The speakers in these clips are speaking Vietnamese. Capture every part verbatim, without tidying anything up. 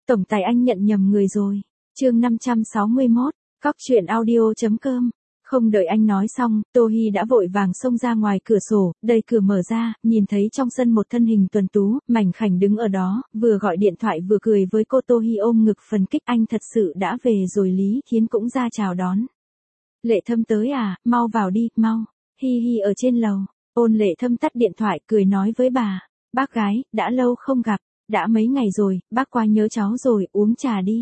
Tổng tài anh nhận nhầm người rồi. Chương năm trăm sáu mươi mốt, cóc truyện audio chấm com. Không đợi anh nói xong, Tô Hi đã vội vàng xông ra ngoài cửa sổ, đẩy cửa mở ra, nhìn thấy trong sân một thân hình tuấn tú, mảnh khảnh đứng ở đó, vừa gọi điện thoại vừa cười với cô. Tô Hi ôm ngực phần kích, anh thật sự đã về rồi. Lý Thiến cũng ra chào đón. Lệ Thâm tới à, mau vào đi, mau. Hi Hi ở trên lầu. Ôn Lệ Thâm tắt điện thoại, cười nói với bà, bác gái, đã lâu không gặp, đã mấy ngày rồi, bác qua nhớ cháu rồi, uống trà đi.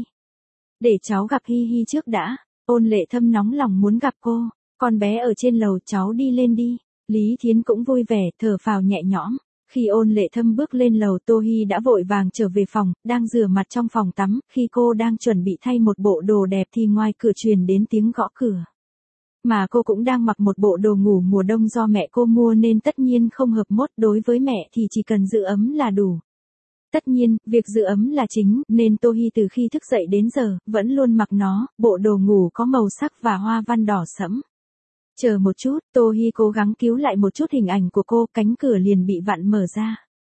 Để cháu gặp Hi Hi trước đã. Ôn Lệ Thâm nóng lòng muốn gặp cô, con bé ở trên lầu, cháu đi lên đi. Lý Thiến cũng vui vẻ, thở phào nhẹ nhõm. Khi Ôn Lệ Thâm bước lên lầu, Tô Hi đã vội vàng trở về phòng, đang rửa mặt trong phòng tắm. Khi cô đang chuẩn bị thay một bộ đồ đẹp thì ngoài cửa truyền đến tiếng gõ cửa. Mà cô cũng đang mặc một bộ đồ ngủ mùa đông do mẹ cô mua nên tất nhiên không hợp mốt. Đối với mẹ thì chỉ cần giữ ấm là đủ. Tất nhiên, việc giữ ấm là chính, nên Tô Hi từ khi thức dậy đến giờ, vẫn luôn mặc nó, bộ đồ ngủ có màu sắc và hoa văn đỏ sẫm. Chờ một chút, Tô Hi cố gắng cứu lại một chút hình ảnh của cô, cánh cửa liền bị vặn mở ra.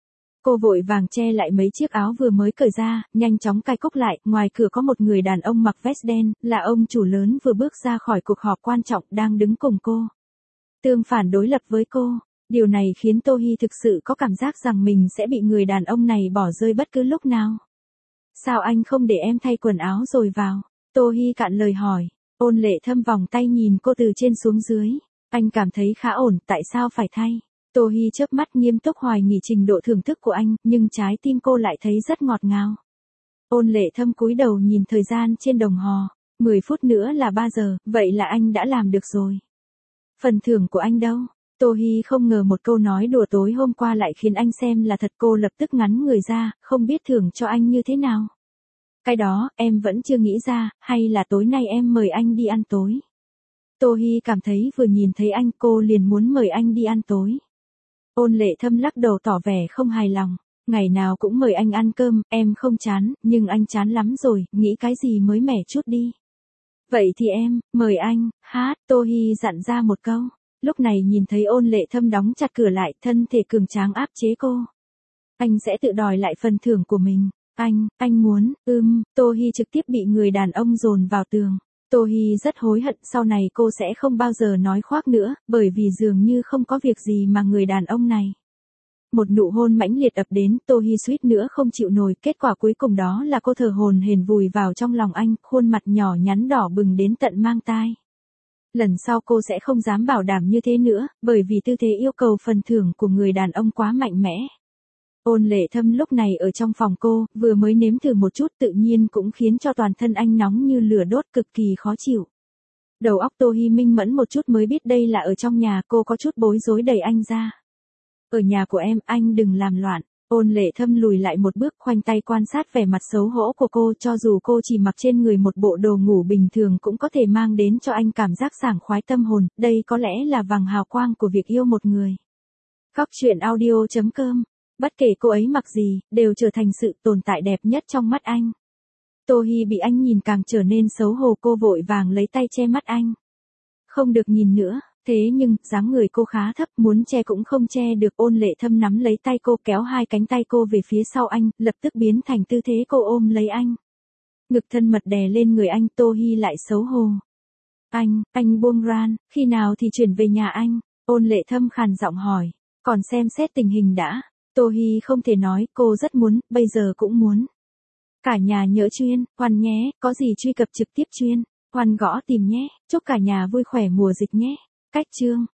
Cô vội vàng che lại mấy chiếc áo vừa mới cởi ra, nhanh chóng cài cúc lại, ngoài cửa có một người đàn ông mặc vest đen, là ông chủ lớn vừa bước ra khỏi cuộc họp quan trọng, đang đứng cùng cô. Tương phản đối lập với cô. Điều này khiến Tô Hi thực sự có cảm giác rằng mình sẽ bị người đàn ông này bỏ rơi bất cứ lúc nào. Sao anh không để em thay quần áo rồi vào? Tô Hi cạn lời hỏi. Ôn Lệ Thâm vòng tay nhìn cô từ trên xuống dưới. Anh cảm thấy khá ổn, tại sao phải thay? Tô Hi chớp mắt nghiêm túc hoài nghi trình độ thưởng thức của anh, nhưng trái tim cô lại thấy rất ngọt ngào. Ôn Lệ Thâm cúi đầu nhìn thời gian trên đồng hồ. mười phút nữa là ba giờ, vậy là anh đã làm được rồi. Phần thưởng của anh đâu? Tô Hi không ngờ một câu nói đùa tối hôm qua lại khiến anh xem là thật. Cô lập tức ngắn người ra, không biết thưởng cho anh như thế nào. Cái đó, em vẫn chưa nghĩ ra, hay là tối nay em mời anh đi ăn tối. Tô Hi cảm thấy vừa nhìn thấy anh cô liền muốn mời anh đi ăn tối. Ôn Lệ Thâm lắc đầu tỏ vẻ không hài lòng. Ngày nào cũng mời anh ăn cơm, em không chán, nhưng anh chán lắm rồi, nghĩ cái gì mới mẻ chút đi. Vậy thì em, mời anh, hát, Tô Hi dặn ra một câu. Lúc này nhìn thấy Ôn Lệ Thâm đóng chặt cửa lại, thân thể cường tráng áp chế cô. Anh sẽ tự đòi lại phần thưởng của mình. Anh, anh muốn, ưm, Tô Hi trực tiếp bị người đàn ông dồn vào tường. Tô Hi rất hối hận, sau này cô sẽ không bao giờ nói khoác nữa, bởi vì dường như không có việc gì mà người đàn ông này. Một nụ hôn mãnh liệt ập đến, Tô Hi suýt nữa không chịu nổi, kết quả cuối cùng đó là cô thở hổn hển vùi vào trong lòng anh, khuôn mặt nhỏ nhắn đỏ bừng đến tận mang tai. Lần sau cô sẽ không dám bảo đảm như thế nữa, bởi vì tư thế yêu cầu phần thưởng của người đàn ông quá mạnh mẽ. Ôn Lệ Thâm lúc này ở trong phòng cô, vừa mới nếm thử một chút tự nhiên cũng khiến cho toàn thân anh nóng như lửa đốt, cực kỳ khó chịu. Đầu óc Tô Hi minh mẫn một chút mới biết đây là ở trong nhà, cô có chút bối rối đẩy anh ra. Ở nhà của em, anh đừng làm loạn. Ôn Lệ Thâm lùi lại một bước, khoanh tay quan sát vẻ mặt xấu hổ của cô, cho dù cô chỉ mặc trên người một bộ đồ ngủ bình thường cũng có thể mang đến cho anh cảm giác sảng khoái tâm hồn, đây có lẽ là vầng hào quang của việc yêu một người. Cóc truyện audio chấm com. Bất kể cô ấy mặc gì, đều trở thành sự tồn tại đẹp nhất trong mắt anh. Tô Hi bị anh nhìn càng trở nên xấu hổ, cô vội vàng lấy tay che mắt anh. Không được nhìn nữa, thế nhưng, dáng người cô khá thấp, muốn che cũng không che được. Ôn Lệ Thâm nắm lấy tay cô, kéo hai cánh tay cô về phía sau anh, lập tức biến thành tư thế cô ôm lấy anh. Ngực thân mật đè lên người anh, Tô Hi lại xấu hổ. Anh, anh buông ran, khi nào thì chuyển về nhà anh? Ôn Lệ Thâm khàn giọng hỏi, còn xem xét tình hình đã. Tô Hi không thể nói, cô rất muốn, bây giờ cũng muốn. Cả nhà nhớ chuyên, Hoan nhé, có gì truy cập trực tiếp chuyên, Hoan gõ tìm nhé, chúc cả nhà vui khỏe mùa dịch nhé. Cách chương